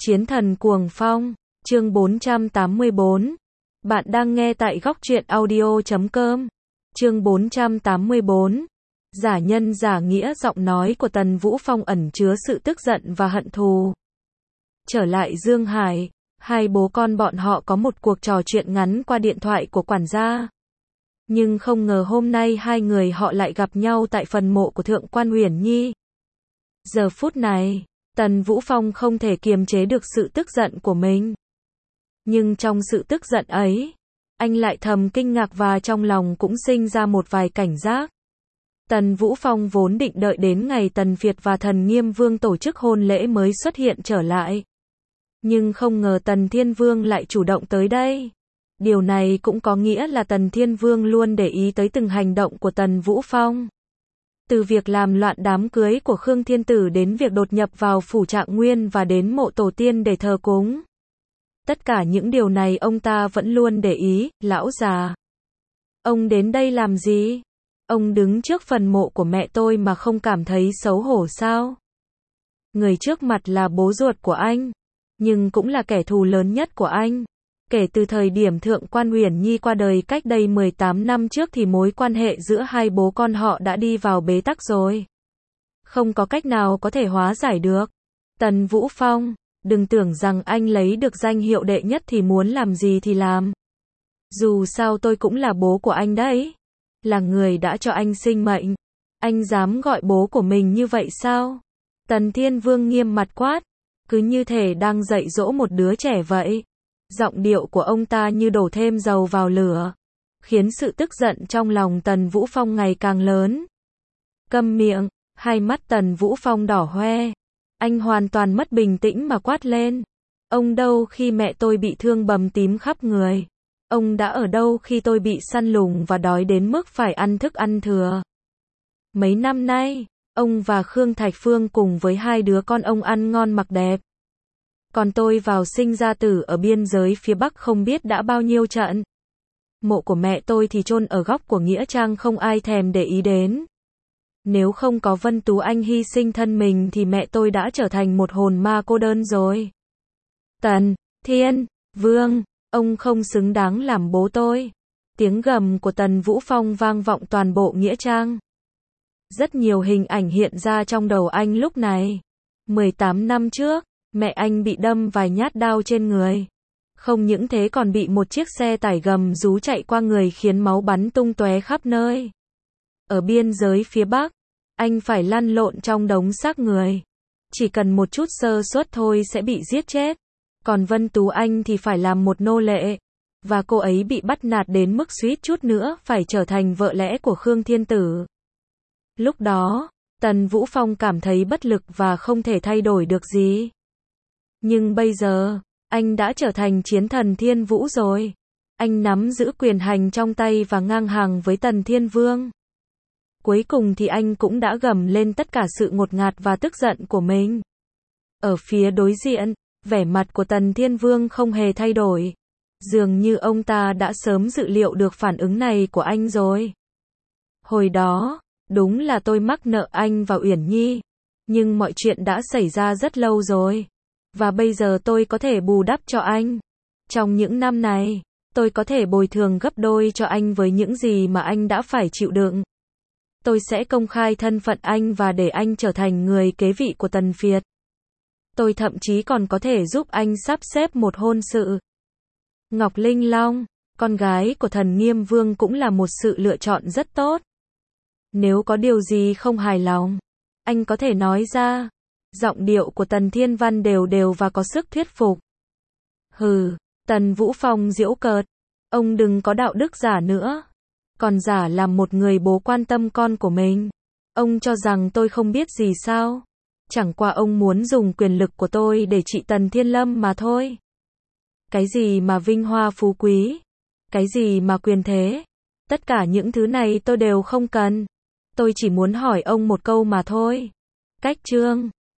Chiến thần cuồng phong, chương 484. Bạn đang nghe tại góc truyện audio.com. Chương 484. Giả nhân giả nghĩa. Giọng nói của Tần Vũ Phong ẩn chứa sự tức giận và hận thù. Trở lại Dương Hải, hai bố con bọn họ có một cuộc trò chuyện ngắn qua điện thoại của quản gia. Nhưng không ngờ hôm nay hai người họ lại gặp nhau tại phần mộ của Thượng quan Uyển Nhi. Giờ phút này, Tần Vũ Phong không thể kiềm chế được sự tức giận của mình. Nhưng trong sự tức giận ấy, anh lại thầm kinh ngạc và trong lòng cũng sinh ra một vài cảnh giác. Tần Vũ Phong vốn định đợi đến ngày Tần Việt và Thần Nghiêm Vương tổ chức hôn lễ mới xuất hiện trở lại. Nhưng không ngờ Tần Thiên Vương lại chủ động tới đây. Điều này cũng có nghĩa là Tần Thiên Vương luôn để ý tới từng hành động của Tần Vũ Phong. Từ việc làm loạn đám cưới của Khương Thiên Tử đến việc đột nhập vào phủ Trạng Nguyên và đến mộ tổ tiên để thờ cúng. Tất cả những điều này ông ta vẫn luôn để ý. Lão già, ông đến đây làm gì? Ông đứng trước phần mộ của mẹ tôi mà không cảm thấy xấu hổ sao? Người trước mặt là bố ruột của anh, nhưng cũng là kẻ thù lớn nhất của anh. Kể từ thời điểm Thượng quan Uyển Nhi qua đời cách đây 18 năm trước thì mối quan hệ giữa hai bố con họ đã đi vào bế tắc rồi. Không có cách nào có thể hóa giải được. Tần Vũ Phong, đừng tưởng rằng anh lấy được danh hiệu đệ nhất thì muốn làm gì thì làm. Dù sao tôi cũng là bố của anh đấy. Là người đã cho anh sinh mệnh. Anh dám gọi bố của mình như vậy sao? Tần Thiên Vương nghiêm mặt quát. Cứ như thể đang dạy dỗ một đứa trẻ vậy. Giọng điệu của ông ta như đổ thêm dầu vào lửa, khiến sự tức giận trong lòng Tần Vũ Phong ngày càng lớn. Câm miệng, hai mắt Tần Vũ Phong đỏ hoe. Anh hoàn toàn mất bình tĩnh mà quát lên. Ông đâu khi mẹ tôi bị thương bầm tím khắp người? Ông đã ở đâu khi tôi bị săn lùng và đói đến mức phải ăn thức ăn thừa? Mấy năm nay, ông và Khương Thạch Phương cùng với hai đứa con ông ăn ngon mặc đẹp. Còn tôi vào sinh ra tử ở biên giới phía Bắc không biết đã bao nhiêu trận. Mộ của mẹ tôi thì chôn ở góc của nghĩa trang không ai thèm để ý đến. Nếu không có Vân Tú Anh hy sinh thân mình thì mẹ tôi đã trở thành một hồn ma cô đơn rồi. Tần Thiên Vương, ông không xứng đáng làm bố tôi. Tiếng gầm của Tần Vũ Phong vang vọng toàn bộ nghĩa trang. Rất nhiều hình ảnh hiện ra trong đầu anh lúc này. 18 năm trước, mẹ anh bị đâm vài nhát đao trên người. Không những thế còn bị một chiếc xe tải gầm rú chạy qua người khiến máu bắn tung tóe khắp nơi. Ở biên giới phía Bắc, anh phải lăn lộn trong đống xác người. Chỉ cần một chút sơ suất thôi sẽ bị giết chết. Còn Vân Tú Anh thì phải làm một nô lệ. Và cô ấy bị bắt nạt đến mức suýt chút nữa phải trở thành vợ lẽ của Khương Thiên Tử. Lúc đó, Tần Vũ Phong cảm thấy bất lực và không thể thay đổi được gì. Nhưng bây giờ, anh đã trở thành chiến thần Thiên Vũ rồi. Anh nắm giữ quyền hành trong tay và ngang hàng với Tần Thiên Vương. Cuối cùng thì anh cũng đã gầm lên tất cả sự ngột ngạt và tức giận của mình. Ở phía đối diện, vẻ mặt của Tần Thiên Vương không hề thay đổi. Dường như ông ta đã sớm dự liệu được phản ứng này của anh rồi. Hồi đó, đúng là tôi mắc nợ anh và Uyển Nhi. Nhưng mọi chuyện đã xảy ra rất lâu rồi. Và bây giờ tôi có thể bù đắp cho anh. Trong những năm này, tôi có thể bồi thường gấp đôi cho anh với những gì mà anh đã phải chịu đựng. Tôi sẽ công khai thân phận anh và để anh trở thành người kế vị của Tần Việt. Tôi thậm chí còn có thể giúp anh sắp xếp một hôn sự. Ngọc Linh Long, con gái của Thần Nghiêm Vương cũng là một sự lựa chọn rất tốt. Nếu có điều gì không hài lòng, anh có thể nói ra. Giọng điệu của Tần Thiên Văn đều đều và có sức thuyết phục. Hừ, Tần Vũ Phong giễu cợt. Ông đừng có đạo đức giả nữa. Còn giả làm một người bố quan tâm con của mình. Ông cho rằng tôi không biết gì sao? Chẳng qua ông muốn dùng quyền lực của tôi để trị Tần Thiên Lâm mà thôi. Cái gì mà vinh hoa phú quý? Cái gì mà quyền thế? Tất cả những thứ này tôi đều không cần. Tôi chỉ muốn hỏi ông một câu mà thôi. Cách chương